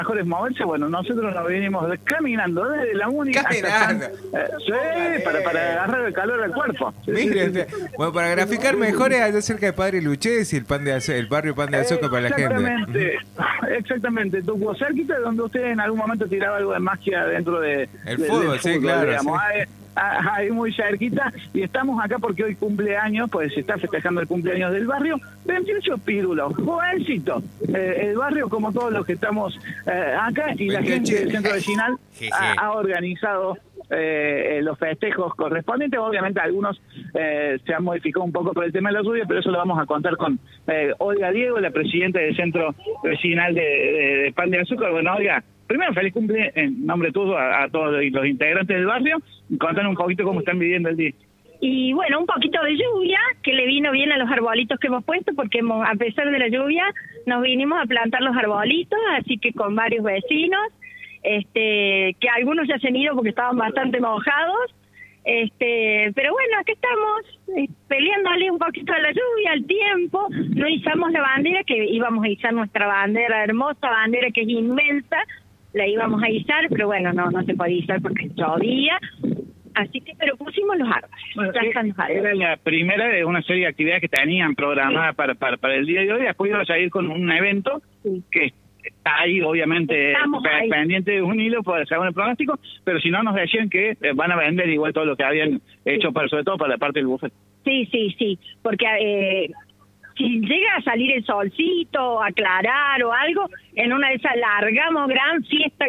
mejor es moverse. Bueno, nosotros nos venimos caminando desde la única Caminando. sí, para agarrar el calor al cuerpo. Mire, bueno, para graficar mejor es allá cerca de Padre Luchés y el barrio Pan de Azúcar para la gente. Exactamente. Tuvo cerquita de donde usted en algún momento tiraba algo de magia dentro de el fútbol, sí, claro. Digamos. Sí. Ahí muy cerquita, y estamos acá porque hoy cumpleaños, pues se está festejando el cumpleaños del barrio. 28 pírulos, jovencito. El barrio, como todos los que estamos acá, y 28. La gente del centro vecinal ha organizado los festejos correspondientes. Obviamente algunos se han modificado un poco por el tema de la lluvia, pero eso lo vamos a contar con Olga Diego, la presidenta del centro vecinal de Pan de Azúcar. Bueno, Olga, primero, feliz cumple en nombre tuyo a todos los integrantes del barrio. Contanos un poquito cómo están viviendo el día. Y bueno, un poquito de lluvia, que le vino bien a los arbolitos que hemos puesto, porque a pesar de la lluvia, nos vinimos a plantar los arbolitos, así que con varios vecinos, que algunos ya se han ido porque estaban bastante mojados, pero bueno, aquí estamos, peleándole un poquito a la lluvia, al tiempo. No izamos la bandera, que íbamos a izar nuestra bandera, hermosa bandera que es inmensa, la íbamos a izar, pero bueno, no se podía izar porque llovía, así que, pero pusimos los árboles. Bueno, era la primera de una serie de actividades que tenían programadas para el día de hoy. Después ibas a ir con un evento que está ahí, obviamente, pendiente de un hilo, según el pronóstico, pero si no nos decían que van a vender igual todo lo que habían hecho, sobre todo para la parte del buffet. Sí, porque si llega a salir el solcito, aclarar o algo, en una de esas largamos gran fiesta,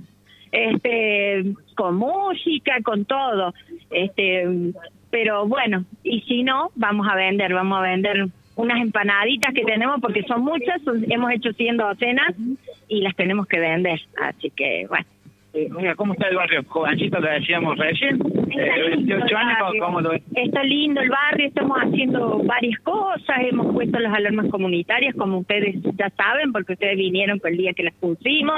con música, con todo, pero bueno, y si no, vamos a vender unas empanaditas que tenemos, porque son muchas, hemos hecho 100 docenas y las tenemos que vender, así que bueno. Mira, ¿cómo está el barrio? Jovencito, lo decíamos recién. 28 años, ¿cómo lo ves? Está lindo el barrio, estamos haciendo varias cosas, hemos puesto las alarmas comunitarias, como ustedes ya saben, porque ustedes vinieron por el día que las pusimos.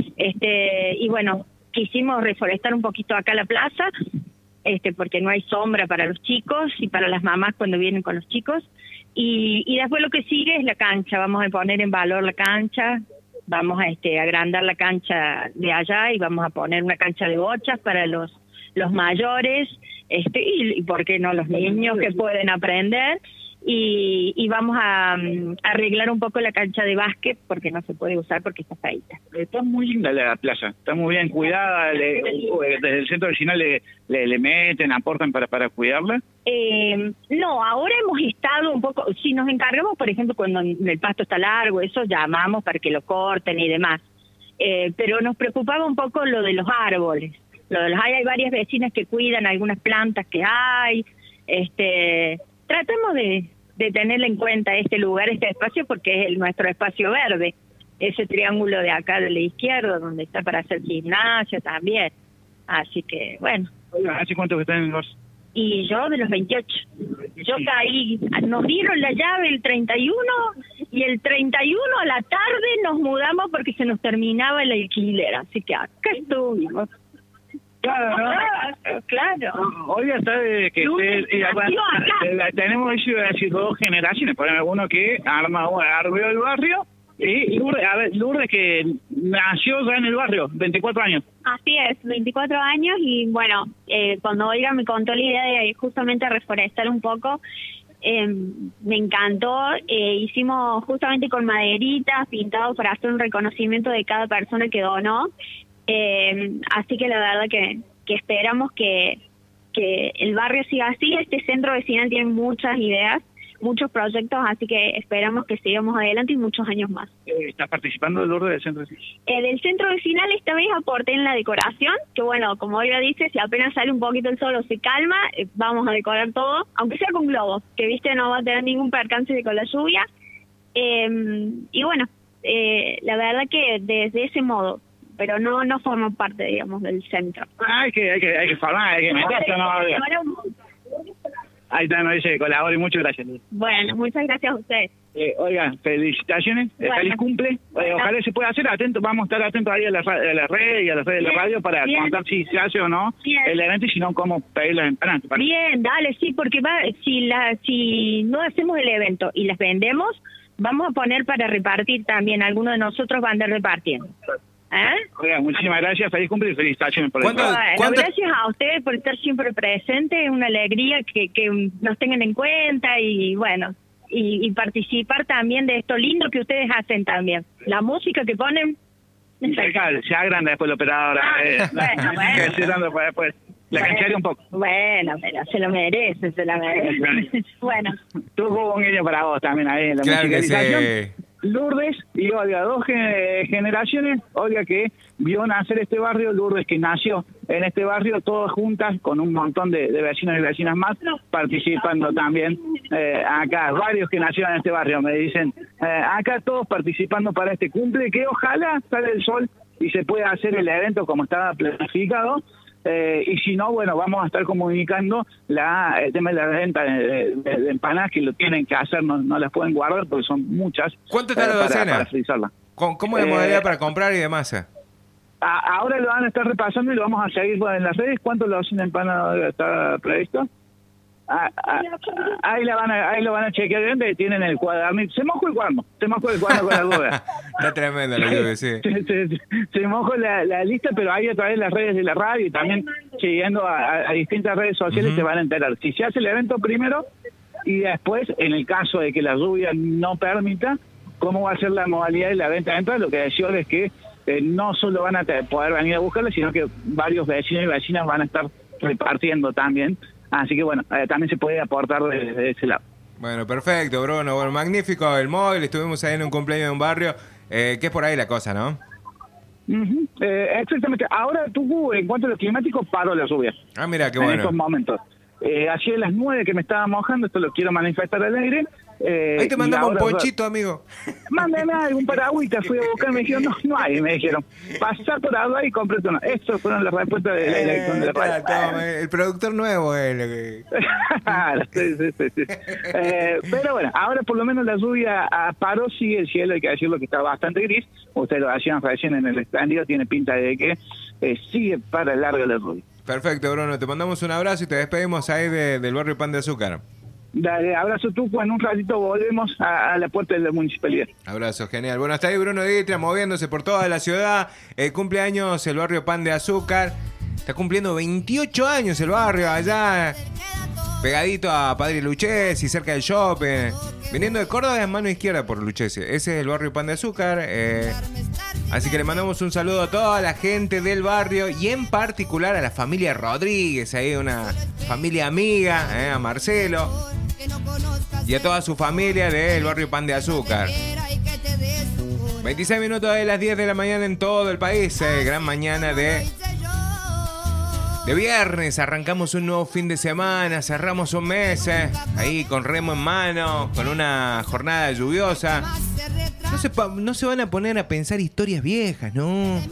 Y bueno, quisimos reforestar un poquito acá la plaza, porque no hay sombra para los chicos y para las mamás cuando vienen con los chicos. Y después lo que sigue es la cancha, vamos a poner en valor la cancha. Vamos a agrandar la cancha de allá y vamos a poner una cancha de bochas para los mayores, y por qué no los niños que pueden aprender, y vamos a arreglar un poco la cancha de básquet porque no se puede usar porque está feita. Está muy linda la plaza, está muy bien cuidada, desde el centro vecinal le meten, aportan para cuidarla. No, ahora hemos estado un poco, si nos encargamos, por ejemplo, cuando el pasto está largo, eso llamamos para que lo corten y demás, pero nos preocupaba un poco lo de los árboles. Hay varias vecinas que cuidan algunas plantas que hay, tratamos de tener en cuenta este lugar, este espacio, porque es nuestro espacio verde, ese triángulo de acá de la izquierda, donde está para hacer gimnasia también, así que bueno. ¿Hace cuánto que están en el barrio? Y yo de los 28. Yo caí, nos dieron la llave el 31 y el 31 a la tarde nos mudamos porque se nos terminaba el alquiler, así que acá estuvimos. Claro, ¿no? Claro. Oiga, sabe que tenemos dos generaciones, por ejemplo, uno que arregló el barrio, y Lourdes, que nació ya en el barrio, 24 años. Así es, 24 años, y bueno, cuando Olga me contó la idea de justamente reforestar un poco, me encantó. Hicimos justamente con maderitas pintado para hacer un reconocimiento de cada persona que donó, así que la verdad que esperamos que el barrio siga así. Este centro vecinal tiene muchas ideas, muchos proyectos, así que esperamos que sigamos adelante y muchos años más. ¿Estás participando del orden del centro vecinal? Del centro vecinal esta vez aporté en la decoración, que bueno, como Olga dice, si apenas sale un poquito el sol o se calma, vamos a decorar todo, aunque sea con globos, que viste no va a tener ningún percance con la lluvia. Y bueno, la verdad que desde ese modo, pero no forma parte, digamos, del centro. Hay que formar, hay que meterse, ¿no? Ahí está, nos dice que colabore, muchas gracias. Bueno, muchas gracias a ustedes. Oiga, felicitaciones, feliz cumple. Ojalá se pueda hacer, vamos a estar atentos ahí a la red y a la red de la radio para contar si se hace o no el evento, y si no, cómo pedir las empanadas. Bien, dale, sí, porque si no hacemos el evento y las vendemos, vamos a poner para repartir también, algunos de nosotros van a andar repartiendo. Oiga, muchísimas gracias, feliz cumple y felicitaciones por el Bueno, gracias a ustedes por estar siempre presentes, es una alegría que nos tengan en cuenta y bueno, y participar también de esto lindo que ustedes hacen también. La música que ponen... Se agranda después la operadora. Bueno. Después. La cancharía un poco. Bueno, pero se lo merece, Bueno. Tuvo un guiño para vos también ahí en la musicalización. Sí. Lourdes y Olga, dos generaciones. Olga que vio nacer este barrio, Lourdes que nació en este barrio, todas juntas con un montón de vecinos y vecinas más participando también. Acá, varios que nacieron en este barrio, me dicen, acá todos participando para este cumple, que ojalá sale el sol y se pueda hacer el evento como estaba planificado. Y si no, bueno, vamos a estar comunicando el tema de la venta de empanadas, que lo tienen que hacer, no las pueden guardar porque son muchas. ¿Cuánto está la docena? Para frizarla. ¿Cómo es la modalidad para comprar y demás? Ahora lo van a estar repasando y lo vamos a seguir en las redes. ¿Cuánto la docena de empanadas está previsto? Ahí lo van a chequear bien, tienen el cuadernito. Se mojó el cuaderno con la duda. Está tremendo la lluvia, sí. Se mojó la lista, pero ahí a través de las redes de la radio y también siguiendo a distintas redes sociales se van a enterar. Si se hace el evento primero y después, en el caso de que la lluvia no permita, cómo va a ser la modalidad de la venta de entradas. Lo que decía es que no solo van a poder venir a buscarla, sino que varios vecinos y vecinas van a estar repartiendo también. Así que bueno, también se puede aportar de ese lado. Bueno, perfecto, Bruno. Bueno, magnífico el móvil. Estuvimos ahí en un cumpleaños de un barrio, que es por ahí la cosa, ¿no? Exactamente. Ahora tú, en cuanto a lo climático, paró la lluvia. Mira, qué bueno. En estos momentos. Ayer a las 9 que me estaba mojando, esto lo quiero manifestar al aire. Ahí te mandamos un ponchito, amigo. Mándame algún paragüita, fui a buscar, me dijeron, no hay, me dijeron. Pasá por agua y compré uno. Estas fueron las respuestas de la elección de la radio. El productor nuevo es sí. Pero bueno, ahora por lo menos la lluvia paró, sigue el cielo, hay que decirlo que está bastante gris. Ustedes lo hacían recién en el estandio, tiene pinta de que sigue para el largo la lluvia. Perfecto, Bruno, te mandamos un abrazo y te despedimos ahí del barrio Pan de Azúcar. Dale, abrazo tú, en un ratito volvemos a la puerta de la municipalidad. Abrazo, genial. Bueno, está ahí Bruno Ditria moviéndose por toda la ciudad. Cumpleaños el barrio Pan de Azúcar. Está cumpliendo 28 años el barrio allá, pegadito a Padre Lucchesi, cerca del shopping. Viniendo de Córdoba es mano izquierda por Lucchesi. Ese es el barrio Pan de Azúcar. Así que le mandamos un saludo a toda la gente del barrio y en particular a la familia Rodríguez, ahí una familia amiga, a Marcelo y a toda su familia del barrio Pan de Azúcar. 26 minutos de las 10 de la mañana en todo el país, gran mañana de viernes. Arrancamos un nuevo fin de semana, cerramos un mes, ahí con remo en mano, con una jornada lluviosa. No se van a poner a pensar historias viejas, no.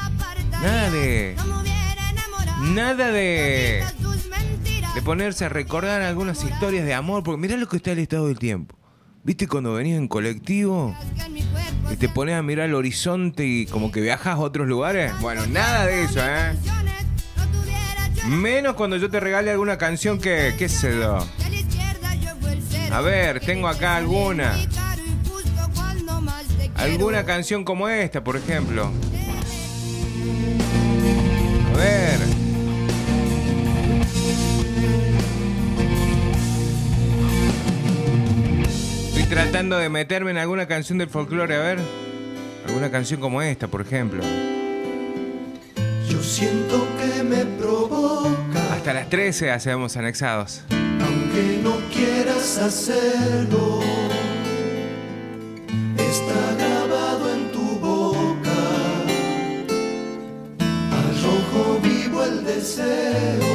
Nada de ponerse a recordar algunas historias de amor, porque mirá lo que está el estado del tiempo. ¿Viste cuando venís en colectivo y te pones a mirar el horizonte y como que viajas a otros lugares? Bueno, nada de eso, Menos cuando yo te regale alguna canción que, qué sé yo. A ver, tengo acá alguna canción como esta, por ejemplo. A ver. Estoy tratando de meterme en alguna canción del folclore, a ver. Alguna canción como esta, por ejemplo. Yo siento que me provoca. Hasta las 13 hacemos anexados. Aunque no quieras hacerlo, está grabado en tu boca. Arrojo vivo el deseo